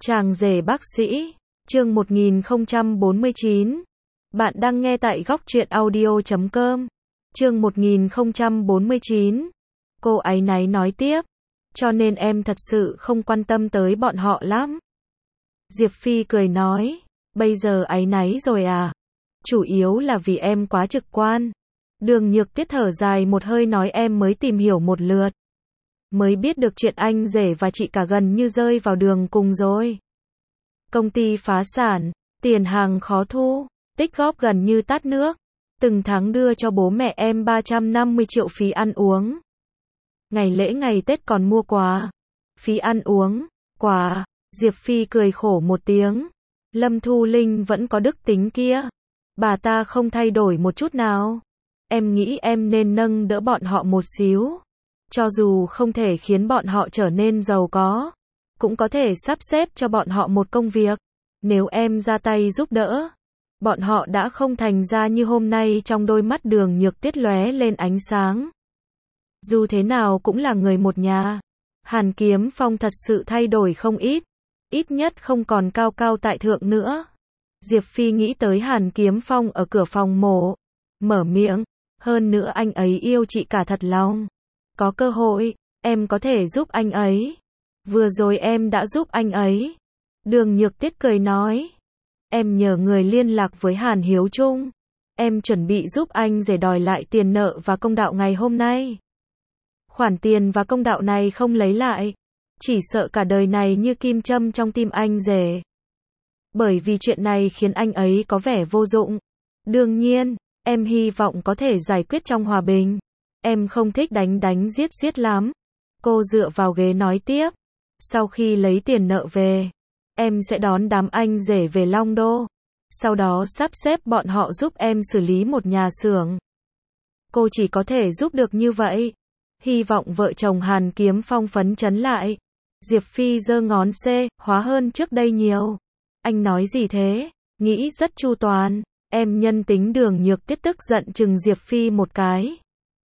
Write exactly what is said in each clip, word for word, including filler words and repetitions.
Chàng rể bác sĩ, chương một nghìn không trăm bốn mươi chín. Bạn đang nghe tại góc truyện audio chấm com. Chương một nghìn không trăm bốn mươi chín. Cô áy náy nói tiếp, cho nên em thật sự không quan tâm tới bọn họ lắm. Diệp Phi cười nói, bây giờ áy náy rồi à? Chủ yếu là vì em quá trực quan. Đường Nhược Tuyết thở dài một hơi nói em mới tìm hiểu một lượt. Mới biết được chuyện anh rể và chị cả gần như rơi vào đường cùng rồi. Công ty phá sản, tiền hàng khó thu, tích góp gần như tát nước. Từng tháng đưa cho bố mẹ em ba trăm năm mươi triệu phí ăn uống. Ngày lễ ngày Tết còn mua quà. Phí ăn uống, quà, Diệp Phi cười khổ một tiếng. Lâm Thu Linh vẫn có đức tính kia. Bà ta không thay đổi một chút nào. Em nghĩ em nên nâng đỡ bọn họ một xíu. Cho dù không thể khiến bọn họ trở nên giàu có, cũng có thể sắp xếp cho bọn họ một công việc. Nếu em ra tay giúp đỡ, bọn họ đã không thành ra như hôm nay. Trong đôi mắt Đường Nhược Tuyết lóe lên ánh sáng. Dù thế nào cũng là người một nhà. Hàn Kiếm Phong thật sự thay đổi không ít. Ít nhất không còn cao cao tại thượng nữa. Diệp Phi nghĩ tới Hàn Kiếm Phong ở cửa phòng mổ. Mở miệng. Hơn nữa anh ấy yêu chị cả thật lòng. Có cơ hội, em có thể giúp anh ấy. Vừa rồi em đã giúp anh ấy. Đường Nhược Tuyết cười nói. Em nhờ người liên lạc với Hàn Hiếu Trung. Em chuẩn bị giúp anh rể đòi lại tiền nợ và công đạo ngày hôm nay. Khoản tiền và công đạo này không lấy lại, chỉ sợ cả đời này như kim châm trong tim anh rể. Bởi vì chuyện này khiến anh ấy có vẻ vô dụng. Đương nhiên, em hy vọng có thể giải quyết trong hòa bình. Em không thích đánh đánh giết giết lắm. Cô dựa vào ghế nói tiếp. Sau khi lấy tiền nợ về, em sẽ đón đám anh rể về Long Đô. Sau đó sắp xếp bọn họ giúp em xử lý một nhà xưởng. Cô chỉ có thể giúp được như vậy. Hy vọng vợ chồng Hàn Kiếm Phong phấn chấn lại. Diệp Phi giơ ngón C, hóa hơn trước đây nhiều. Anh nói gì thế? Nghĩ rất chu toàn. Em nhân tính. Đường Nhược Tuyết tức giận chừng Diệp Phi một cái.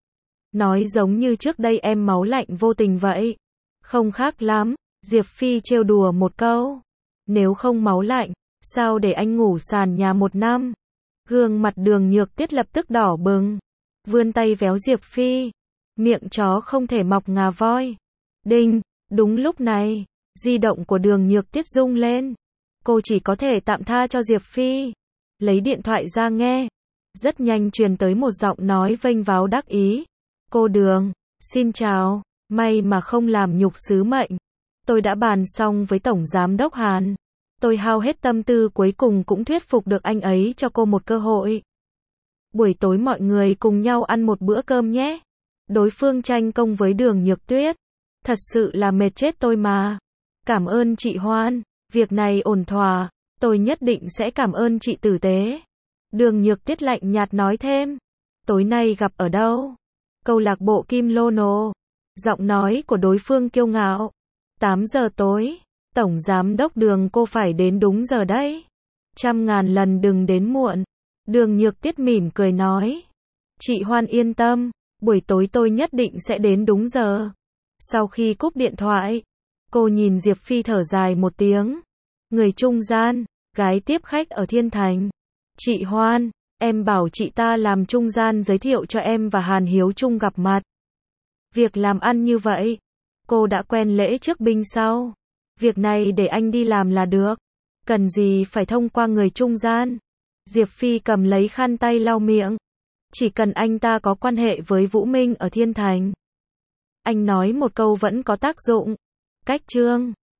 Nói giống như trước đây em máu lạnh vô tình vậy. Không khác lắm. Diệp Phi trêu đùa một câu. Nếu không máu lạnh, sao để anh ngủ sàn nhà một năm? Gương mặt Đường Nhược Tuyết lập tức đỏ bừng. Vươn tay véo Diệp Phi. Miệng chó không thể mọc ngà voi. Đinh, đúng lúc này, di động của Đường Nhược Tuyết rung lên. Cô chỉ có thể tạm tha cho Diệp Phi. Lấy điện thoại ra nghe. Rất nhanh truyền tới một giọng nói vênh váo đắc ý. Cô Đường, xin chào, may mà không làm nhục sứ mệnh. Tôi đã bàn xong với Tổng Giám đốc Hàn. Tôi hao hết tâm tư cuối cùng cũng thuyết phục được anh ấy cho cô một cơ hội. Buổi tối mọi người cùng nhau ăn một bữa cơm nhé. Đối phương tranh công với Đường Nhược Tuyết. Thật sự là mệt chết tôi mà. Cảm ơn chị Hoan, việc này ổn thỏa. Tôi nhất định sẽ cảm ơn chị tử tế. Đường Nhược Tuyết lạnh nhạt nói thêm. Tối nay gặp ở đâu? Câu lạc bộ Kim Lô Nô. Giọng nói của đối phương kiêu ngạo. tám giờ tối. Tổng Giám đốc Đường, cô phải đến đúng giờ đấy. Trăm ngàn lần đừng đến muộn. Đường Nhược Tuyết mỉm cười nói. Chị Hoan yên tâm. Buổi tối tôi nhất định sẽ đến đúng giờ. Sau khi cúp điện thoại, cô nhìn Diệp Phi thở dài một tiếng. Người trung gian, gái tiếp khách ở Thiên Thành. Chị Hoan, em bảo chị ta làm trung gian giới thiệu cho em và Hàn Hiếu Trung gặp mặt. Việc làm ăn như vậy, cô đã quen lễ trước binh sau. Việc này để anh đi làm là được. Cần gì phải thông qua người trung gian. Diệp Phi cầm lấy khăn tay lau miệng. Chỉ cần anh ta có quan hệ với Vũ Minh ở Thiên Thành. Anh nói một câu vẫn có tác dụng. Cách chương.